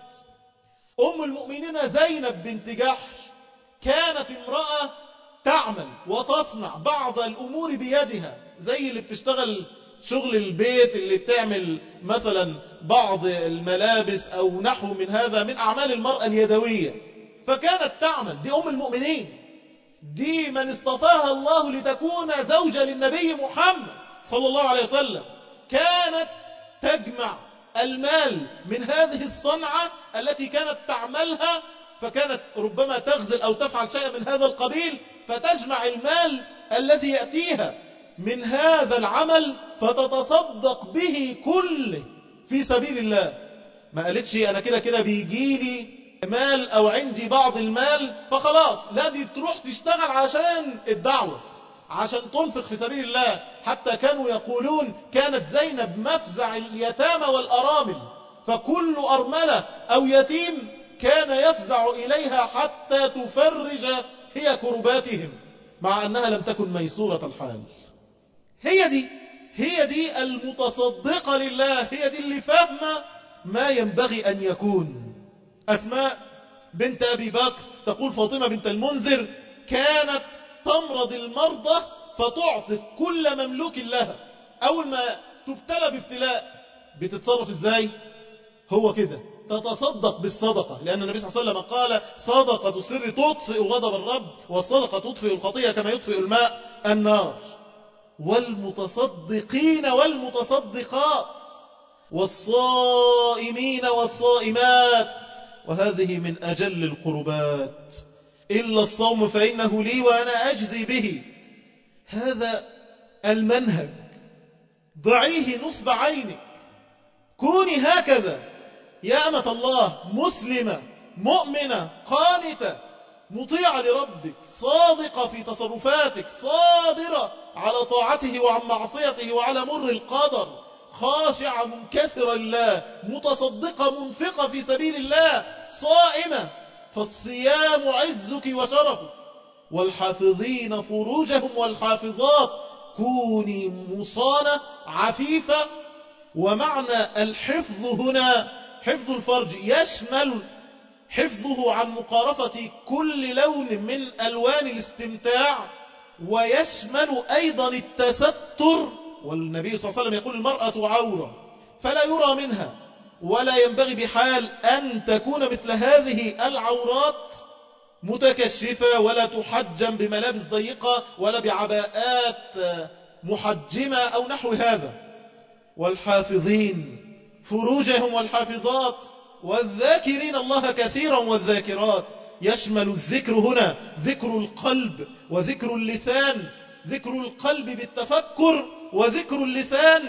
أم المؤمنين زينب بنت جحش كانت امرأة تعمل وتصنع بعض الأمور بيدها، زي اللي بتشتغل شغل البيت، اللي تعمل مثلا بعض الملابس أو نحو من هذا من أعمال المرأة اليدوية، فكانت تعمل. دي أم المؤمنين، دي من اصطفاها الله لتكون زوجة للنبي محمد صلى الله عليه وسلم. كانت تجمع المال من هذه الصنعة التي كانت تعملها، فكانت ربما تغزل أو تفعل شيئا من هذا القبيل، فتجمع المال الذي يأتيها من هذا العمل فتتصدق به كله في سبيل الله. ما قالتش أنا كده كده بيجيلي مال أو عندي بعض المال فخلاص، لا، دي تروح تشتغل عشان الدعوة، عشان تنفق في سبيل الله. حتى كانوا يقولون كانت زينب مفزع اليتامى والأرامل، فكل أرملة أو يتيم كان يفزع إليها حتى تفرج هي كرباتهم، مع أنها لم تكن ميسورة الحال. هي دي هي دي المتصدقة لله، هي دي اللي فاهمة ما ينبغي أن يكون. أسماء بنت أبي بكر تقول فاطمة بنت المنذر كانت تمرض المرضى فتعطي كل مملوك لها. أول ما تبتلى بابتلاء بتتصرف إزاي؟ هو كده تتصدق بالصدقة، لأن النبي صلى الله عليه وسلم قال صدقة السر تطفئ غضب الرب، والصدقة تطفئ الخطيئة كما يطفئ الماء النار. والمتصدقين والمتصدقات والصائمين والصائمات، وهذه من أجل القربات. إلا الصوم فإنه لي وأنا أجزي به. هذا المنهج، ضعيه نصب عينك، كوني هكذا يا أمة الله، مسلمة مؤمنة قانتة مطيعة لربك، صادقة في تصرفاتك، صابرة على طاعته وعن معصيته وعلى مر القدر، خاشعة منكسرة لله، متصدقة منفقة في سبيل الله، صائمة، فالصيام عزك وشرفك. والحافظين فروجهم والحافظات، كوني مصانة عفيفة. ومعنى الحفظ هنا حفظ الفرج يشمل حفظه عن مقارفة كل لون من ألوان الاستمتاع، ويشمل أيضا التستر. والنبي صلى الله عليه وسلم يقول المرأة عورة فلا يرى منها، ولا ينبغي بحال أن تكون مثل هذه العورات متكشفة، ولا تحجم بملابس ضيقة، ولا بعباءات محجمة أو نحو هذا. والحافظين فروجهم والحافظات والذاكرين الله كثيرا والذاكرات، يشمل الذكر هنا ذكر القلب وذكر اللسان، ذكر القلب بالتفكر وذكر اللسان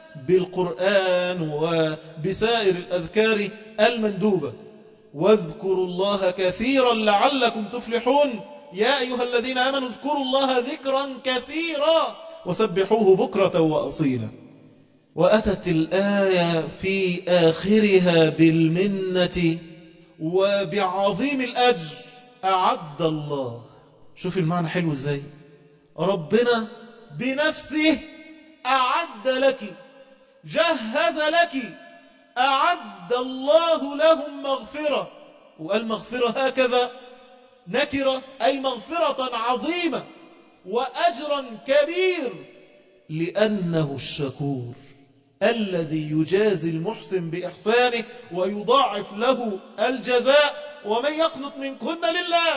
بالقرآن وبسائر الأذكار المندوبة. واذكروا الله كثيرا لعلكم تفلحون، يا أيها الذين آمنوا اذكروا الله ذكرا كثيرا وسبحوه بكرة وأصيلا. وأتت الآية في آخرها بالمنة وبعظيم الأجر. أعد الله، شوف المعنى حلو ازاي، ربنا بنفسه أعد لك، جهز لك، أعد الله لهم مغفرة. وقال مغفرة هكذا نكرة، أي مغفرة عظيمة وأجرا كبير، لأنه الشكور الذي يجازي المحسن بإحسانه ويضاعف له الجزاء. ومن يقنط منكن لله.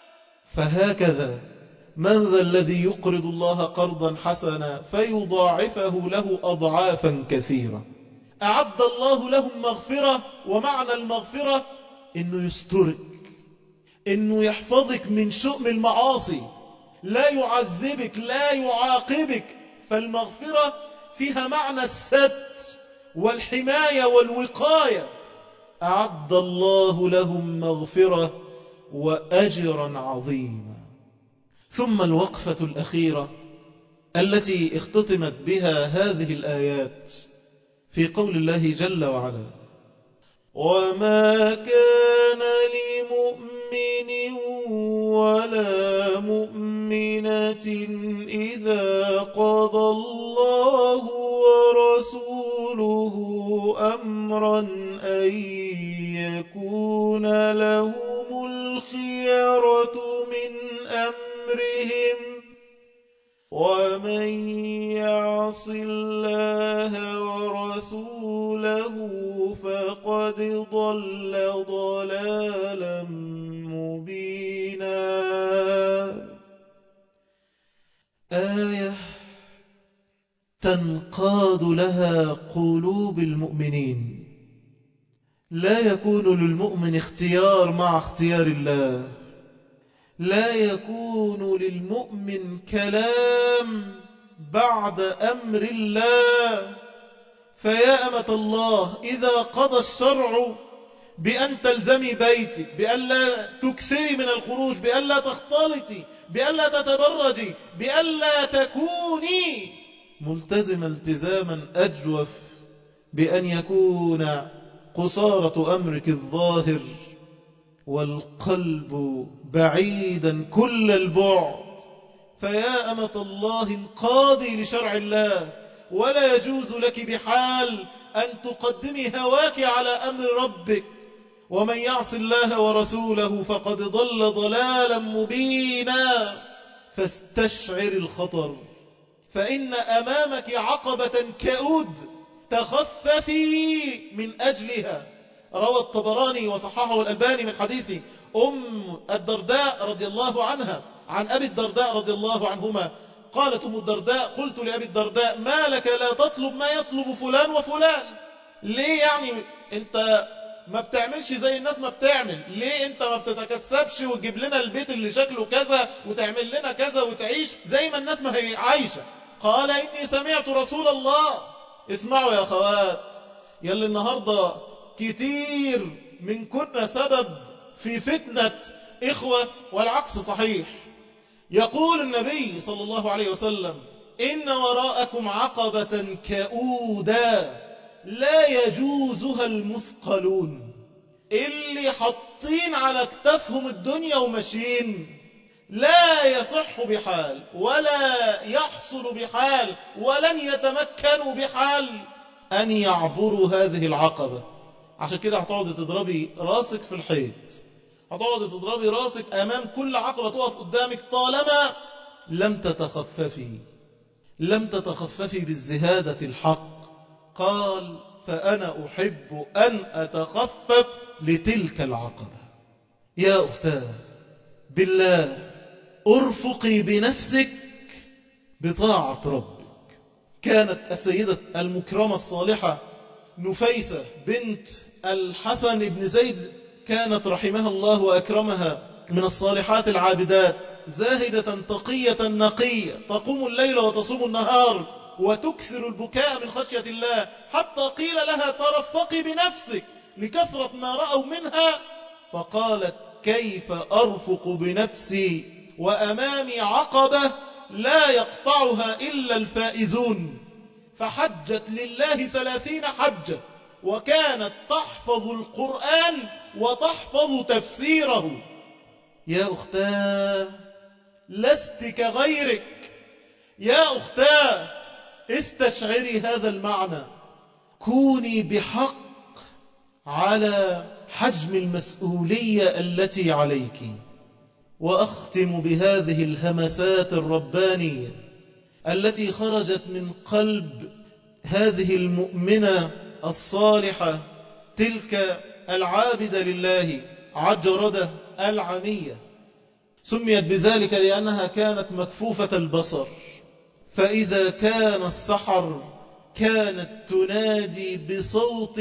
فهكذا من ذا الذي يقرض الله قرضا حسنا فيضاعفه له أضعافا كثيرة. أعد الله لهم مغفرة، ومعنى المغفرة إنه يسترك، إنه يحفظك من شؤم المعاصي، لا يعذبك، لا يعاقبك. فالمغفرة فيها معنى الستر والحماية والوقاية. أعد الله لهم مغفرة وأجرا عظيما. ثم الوقفة الأخيرة التي اختتمت بها هذه الآيات في قول الله جل وعلا: وما كان لمؤمن ولا مؤمنة إذا قضى الله ورسوله أمرا أن يكون لهم الخيرة من أمرهم ومن يعص الله ورسوله فقد ضل ضلالا مبينا. آية تنقاد لها قلوب المؤمنين. لا يكون للمؤمن اختيار مع اختيار الله، لا يكون للمؤمن كلام بعد أمر الله. فيا أمة الله، إذا قضى الشرع بأن تلزمي بيتك، بأن لا تكسري من الخروج، بأن لا تختلطي، بأن لا تتبرجي، بأن لا تكوني ملتزمة التزاما أجوف، بأن يكون قصارة أمرك الظاهر والقلب بعيدا كل البعد. فيا أمة الله انقادي لشرع الله، ولا يجوز لك بحال أن تقدمي هواك على أمر ربك. ومن يعص الله ورسوله فقد ضل ضلالا مبينا. فاستشعر الخطر، فإن أمامك عقبة كؤود تخففي من أجلها. روى الطبراني وصححه الألباني من حديث أم الدرداء رضي الله عنها عن أبي الدرداء رضي الله عنهما قالت أم الدرداء: قلت لأبي الدرداء: ما لك لا تطلب ما يطلب فلان وفلان؟ ليه يعني انت ما بتعملش زي الناس ما بتعمل؟ ليه انت ما بتتكسبش وتجيب لنا البيت اللي شكله كذا وتعمل لنا كذا وتعيش زي ما الناس ما هي عايشة؟ قال: إني سمعت رسول الله. اسمعوا يا أخوات، يلي النهاردة كتير من كنا سبب في فتنة إخوة، والعكس صحيح. يقول النبي صلى الله عليه وسلم: إن وراءكم عقبة كؤودا لا يجوزها المثقلون. اللي حاطين على كتافهم الدنيا وماشيين لا يصح بحال ولا يحصل بحال ولن يتمكنوا بحال أن يعبروا هذه العقبة. عشان كده هتقعد تضربي راسك في الحيط، هتقعد تضربي راسك أمام كل عقبة تقف قدامك طالما لم تتخففي لم تتخففي بالزهادة الحق. قال: فأنا أحب أن أتخفف لتلك العقبة. يا أختاه بالله أرفقي بنفسك بطاعة ربك. كانت السيدة المكرمة الصالحة نفيسة بنت الحسن بن زيد كانت رحمها الله وأكرمها من الصالحات العابدات، زاهدة تقية نقية، تقوم الليل وتصوم النهار وتكثر البكاء من خشية الله، حتى قيل لها: ترفقي بنفسك لكثرة ما رأوا منها. فقالت: كيف أرفق بنفسي وأمامي عقبة لا يقطعها إلا الفائزون؟ فحجت لله ثلاثين حجة، وكانت تحفظ القرآن وتحفظ تفسيره. يا أختاه لست كغيرك، يا أختاه استشعري هذا المعنى. كوني بحق على حجم المسؤولية التي عليك. وأختم بهذه الهمسات الربانية التي خرجت من قلب هذه المؤمنة الصالحة، تلك العابدة لله عجردة العمية. سميت بذلك لأنها كانت مكفوفة البصر، فإذا كان السحر كانت تنادي بصوت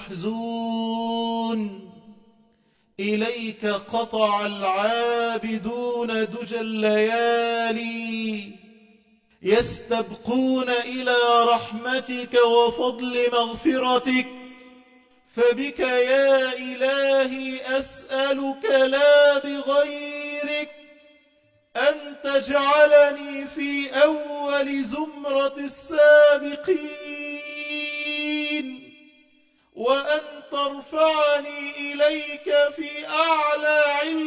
محزون: إليك قطع العابدون دجى الليالي، يستبقون إلى رحمتك وفضل مغفرتك، فبك يا إلهي أسألك لا بغيرك أن تجعلني في أول زمرة السابقين، وأن ترفعني إليك في أعلى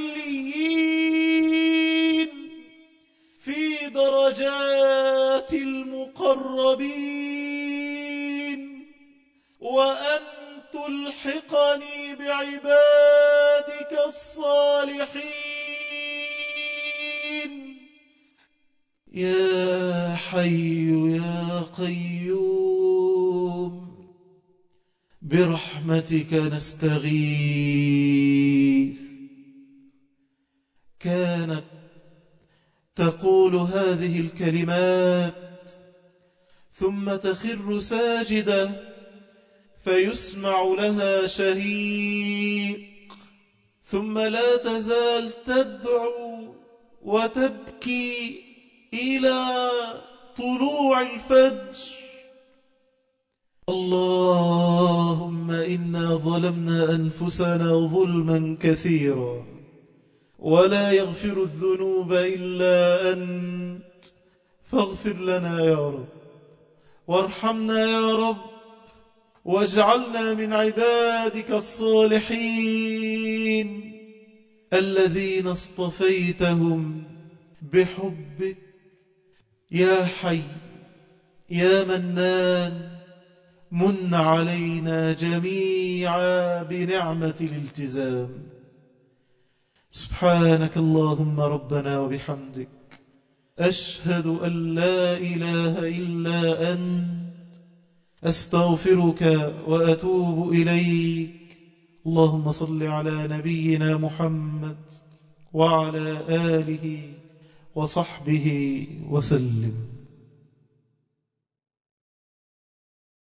عليين في درجات المقربين، وأن تلحقني بعبادك الصالحين. يا حي يا قيوم برحمتك نستغيث. كانت تقول هذه الكلمات ثم تخر ساجدة فيسمع لها شهيق، ثم لا تزال تدعو وتبكي إلى طلوع الفجر. اللهم إنا ظلمنا أنفسنا ظلما كثيرا، ولا يغفر الذنوب إلا أنت، فاغفر لنا يا رب، وارحمنا يا رب، واجعلنا من عبادك الصالحين. الذين اصطفيتهم بحبك يا حي يا منان، من علينا جميعا بنعمة الالتزام. سبحانك اللهم ربنا وبحمدك، أشهد أن لا إله إلا أنت، أستغفرك وأتوب إليك. اللهم صل على نبينا محمد وعلى آله وصحبه وسلم.